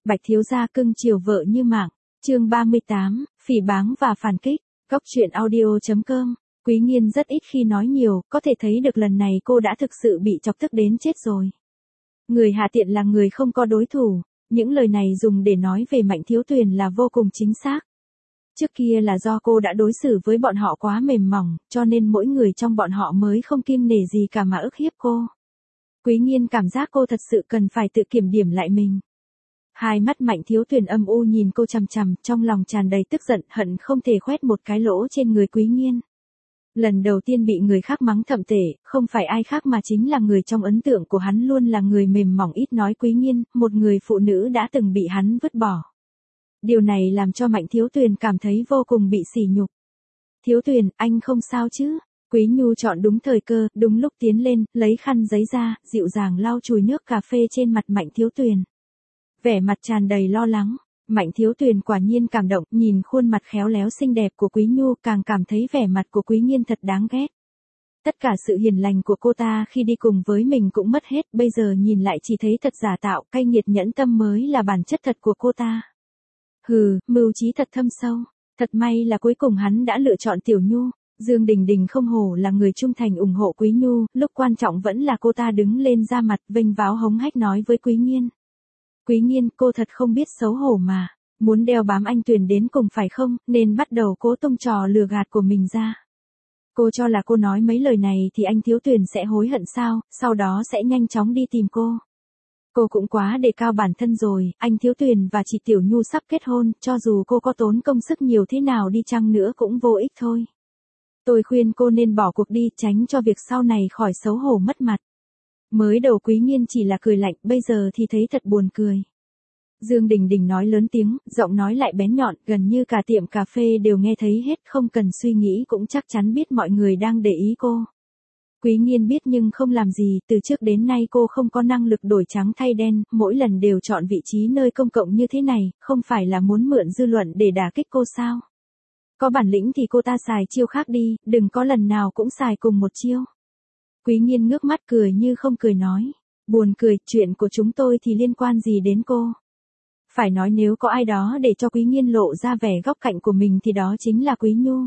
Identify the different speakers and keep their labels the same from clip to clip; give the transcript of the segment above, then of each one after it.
Speaker 1: Bạch thiếu gia cưng chiều vợ như mạng. Chương 38, phỉ báng và phản kích. Góc truyện audio.com. Quý Nghiên rất ít khi nói nhiều, có thể thấy được lần này cô đã thực sự bị chọc tức đến chết rồi. Người hạ tiện là người không có đối thủ, những lời này dùng để nói về Mạnh Thiếu Tuyền là vô cùng chính xác. Trước kia là do cô đã đối xử với bọn họ quá mềm mỏng, cho nên mỗi người trong bọn họ mới không kiêng nể gì cả mà ức hiếp cô. Quý Nghiên cảm giác cô thật sự cần phải tự kiểm điểm lại mình. Hai mắt Mạnh Thiếu Tuyền âm u nhìn cô chằm chằm, trong lòng tràn đầy tức giận, hận không thể khoét một cái lỗ trên người Quý Nghiên. Lần đầu tiên bị người khác mắng thậm tệ, không phải ai khác mà chính là người trong ấn tượng của hắn luôn là người mềm mỏng ít nói Quý Nghiên, một người phụ nữ đã từng bị hắn vứt bỏ. Điều này làm cho Mạnh Thiếu Tuyền cảm thấy vô cùng bị sỉ nhục. Thiếu Tuyền, anh không sao chứ? Quý Nhu chọn đúng thời cơ, đúng lúc tiến lên, lấy khăn giấy ra, dịu dàng lau chùi nước cà phê trên mặt Mạnh Thiếu Tuyền. Vẻ mặt tràn đầy lo lắng, Mạnh Thiếu Tuyền quả nhiên cảm động, nhìn khuôn mặt khéo léo xinh đẹp của Quý Nhu càng cảm thấy vẻ mặt của Quý Nghiên thật đáng ghét. Tất cả sự hiền lành của cô ta khi đi cùng với mình cũng mất hết, bây giờ nhìn lại chỉ thấy thật giả tạo, cay nghiệt nhẫn tâm mới là bản chất thật của cô ta. Hừ, mưu trí thật thâm sâu, thật may là cuối cùng hắn đã lựa chọn Tiểu Nhu. Dương Đình Đình không hổ là người trung thành ủng hộ Quý Nhu, lúc quan trọng vẫn là cô ta đứng lên ra mặt vênh váo hống hách nói với Quý Nghiên. Quý Nghiên, cô thật không biết xấu hổ mà, muốn đeo bám anh Tuyền đến cùng phải không, nên bắt đầu cố tung trò lừa gạt của mình ra. Cô cho là cô nói mấy lời này thì anh Thiếu Tuyền sẽ hối hận sao, sau đó sẽ nhanh chóng đi tìm cô. Cô cũng quá đề cao bản thân rồi, anh Thiếu Tuyền và chị Tiểu Nhu sắp kết hôn, cho dù cô có tốn công sức nhiều thế nào đi chăng nữa cũng vô ích thôi. Tôi khuyên cô nên bỏ cuộc đi, tránh cho việc sau này khỏi xấu hổ mất mặt. Mới đầu Quý Nghiên chỉ là cười lạnh, bây giờ thì thấy thật buồn cười. Dương Đình Đình nói lớn tiếng, giọng nói lại bén nhọn, gần như cả tiệm cà phê đều nghe thấy hết, không cần suy nghĩ cũng chắc chắn biết mọi người đang để ý cô. Quý Nghiên biết nhưng không làm gì, từ trước đến nay cô không có năng lực đổi trắng thay đen, mỗi lần đều chọn vị trí nơi công cộng như thế này, không phải là muốn mượn dư luận để đả kích cô sao? Có bản lĩnh thì cô ta xài chiêu khác đi, đừng có lần nào cũng xài cùng một chiêu. Quý Nghiên ngước mắt cười như không cười nói. Buồn cười, chuyện của chúng tôi thì liên quan gì đến cô? Phải nói nếu có ai đó để cho Quý Nghiên lộ ra vẻ góc cạnh của mình thì đó chính là Quý Nhu.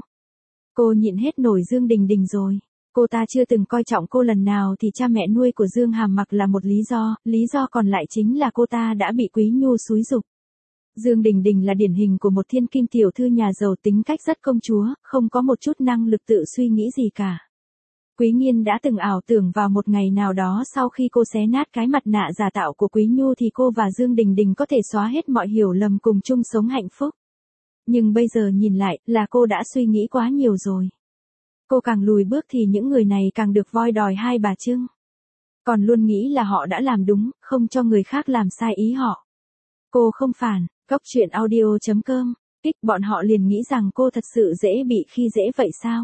Speaker 1: Cô nhịn hết nổi Dương Đình Đình rồi. Cô ta chưa từng coi trọng cô lần nào thì cha mẹ nuôi của Dương Hàm Mặc là một lý do còn lại chính là cô ta đã bị Quý Nhu xúi giục. Dương Đình Đình là điển hình của một thiên kim tiểu thư nhà giàu, tính cách rất công chúa, không có một chút năng lực tự suy nghĩ gì cả. Quý Nghiên đã từng ảo tưởng vào một ngày nào đó sau khi cô xé nát cái mặt nạ giả tạo của Quý Nhu thì cô và Dương Đình Đình có thể xóa hết mọi hiểu lầm cùng chung sống hạnh phúc. Nhưng bây giờ nhìn lại là cô đã suy nghĩ quá nhiều rồi. Cô càng lùi bước thì những người này càng được voi đòi hai bà trưng. Còn luôn nghĩ là họ đã làm đúng, không cho người khác làm sai ý họ. Cô không phản, góc truyện audio.com, kích bọn họ liền nghĩ rằng cô thật sự dễ bị khi dễ vậy sao?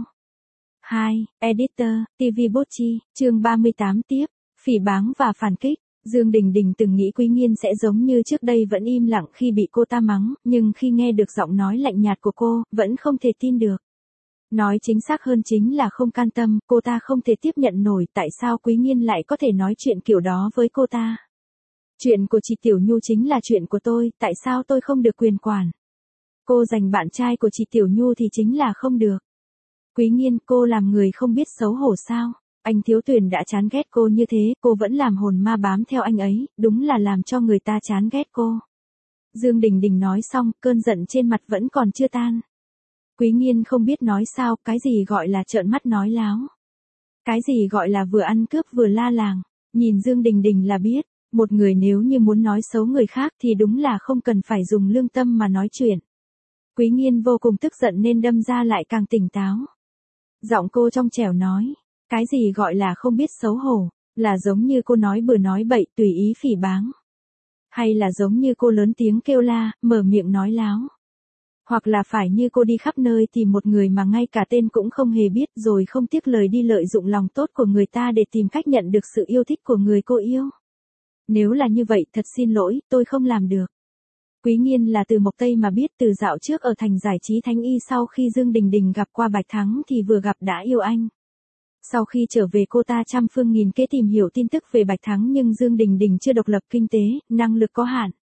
Speaker 1: 2. Editor, TV Botchi, chương 38 tiếp, phỉ báng và phản kích. Dương Đình Đình từng nghĩ Quý Nghiên sẽ giống như trước đây vẫn im lặng khi bị cô ta mắng, nhưng khi nghe được giọng nói lạnh nhạt của cô, vẫn không thể tin được. Nói chính xác hơn chính là không can tâm, cô ta không thể tiếp nhận nổi tại sao Quý Nghiên lại có thể nói chuyện kiểu đó với cô ta. Chuyện của chị Tiểu Nhu chính là chuyện của tôi, tại sao tôi không được quyền quản? Cô giành bạn trai của chị Tiểu Nhu thì chính là không được. Quý Nghiên, cô làm người không biết xấu hổ sao? Anh Thiếu Tuyền đã chán ghét cô như thế, cô vẫn làm hồn ma bám theo anh ấy, đúng là làm cho người ta chán ghét cô. Dương Đình Đình nói xong, cơn giận trên mặt vẫn còn chưa tan. Quý Nghiên không biết nói sao, cái gì gọi là trợn mắt nói láo. Cái gì gọi là vừa ăn cướp vừa la làng. Nhìn Dương Đình Đình là biết, một người nếu như muốn nói xấu người khác thì đúng là không cần phải dùng lương tâm mà nói chuyện. Quý Nghiên vô cùng tức giận nên đâm ra lại càng tỉnh táo. Giọng cô trong trẻo nói, cái gì gọi là không biết xấu hổ, là giống như cô nói bừa nói bậy tùy ý phỉ báng. Hay là giống như cô lớn tiếng kêu la, mở miệng nói láo. Hoặc là phải như cô đi khắp nơi tìm một người mà ngay cả tên cũng không hề biết rồi không tiếc lời đi lợi dụng lòng tốt của người ta để tìm cách nhận được sự yêu thích của người cô yêu. Nếu là như vậy thật xin lỗi, tôi không làm được. Quý Nghiên là từ Mộc Tây mà biết, từ dạo trước ở thành giải trí Thánh Y sau khi Dương Đình Đình gặp qua Bạch Thắng thì vừa gặp đã yêu anh. Sau khi trở về cô ta trăm phương nghìn kế tìm hiểu tin tức về Bạch Thắng nhưng Dương Đình Đình chưa độc lập kinh tế, năng lực có hạn.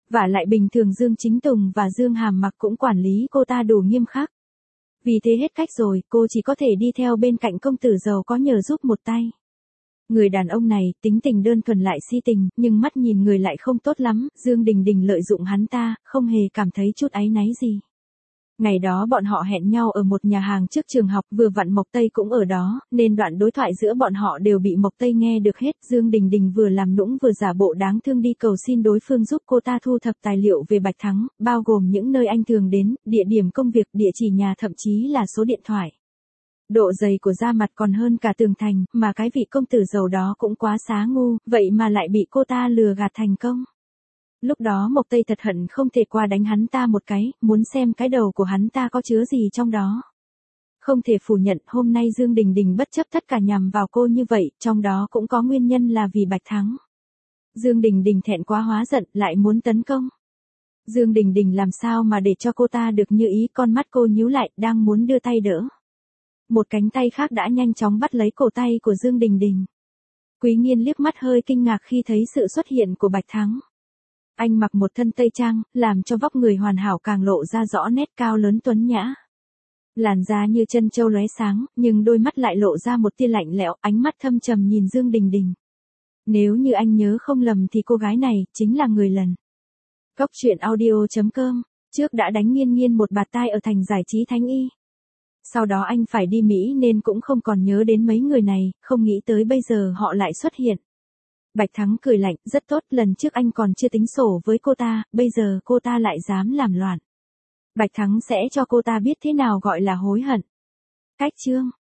Speaker 1: Vả lại bình thường Dương Chính Tùng và Dương Hàm Mặc cũng quản lý cô ta đủ nghiêm khắc. Vì thế hết cách rồi, cô chỉ có thể đi theo bên cạnh công tử giàu có nhờ giúp một tay. Người đàn ông này, tính tình đơn thuần lại si tình, nhưng mắt nhìn người lại không tốt lắm, Dương Đình Đình lợi dụng hắn ta, không hề cảm thấy chút áy náy gì. Ngày đó bọn họ hẹn nhau ở một nhà hàng trước trường học, vừa vặn Mộc Tây cũng ở đó, nên đoạn đối thoại giữa bọn họ đều bị Mộc Tây nghe được hết. Dương Đình Đình vừa làm nũng vừa giả bộ đáng thương đi cầu xin đối phương giúp cô ta thu thập tài liệu về Bạch Thắng, bao gồm những nơi anh thường đến, địa điểm công việc, địa chỉ nhà, thậm chí là số điện thoại. Độ dày của da mặt còn hơn cả tường thành, mà cái vị công tử giàu đó cũng quá xá ngu, vậy mà lại bị cô ta lừa gạt thành công. Lúc đó Mộc Tây thật hận không thể qua đánh hắn ta một cái, muốn xem cái đầu của hắn ta có chứa gì trong đó. Không thể phủ nhận, hôm nay Dương Đình Đình bất chấp tất cả nhằm vào cô như vậy, trong đó cũng có nguyên nhân là vì Bạch Thắng. Dương Đình Đình thẹn quá hóa giận, lại muốn tấn công. Dương Đình Đình làm sao mà để cho cô ta được như ý, con mắt cô nhíu lại, đang muốn đưa tay đỡ. Một cánh tay khác đã nhanh chóng bắt lấy cổ tay của Dương Đình Đình. Quý Nghiên liếc mắt hơi kinh ngạc khi thấy sự xuất hiện của Bạch Thắng. Anh mặc một thân tây trang, làm cho vóc người hoàn hảo càng lộ ra rõ nét cao lớn tuấn nhã. Làn da như chân châu lóe sáng, nhưng đôi mắt lại lộ ra một tia lạnh lẽo, ánh mắt thâm trầm nhìn Dương Đình Đình. Nếu như anh nhớ không lầm thì cô gái này chính là người lần. Góc truyện audio.com, trước đã đánh Nghiên Nghiên một bạt tai ở thành giải trí Thánh Y. Sau đó anh phải đi Mỹ nên cũng không còn nhớ đến mấy người này, không nghĩ tới bây giờ họ lại xuất hiện. Bạch Thắng cười lạnh, rất tốt, lần trước anh còn chưa tính sổ với cô ta, bây giờ cô ta lại dám làm loạn. Bạch Thắng sẽ cho cô ta biết thế nào gọi là hối hận. Cách chương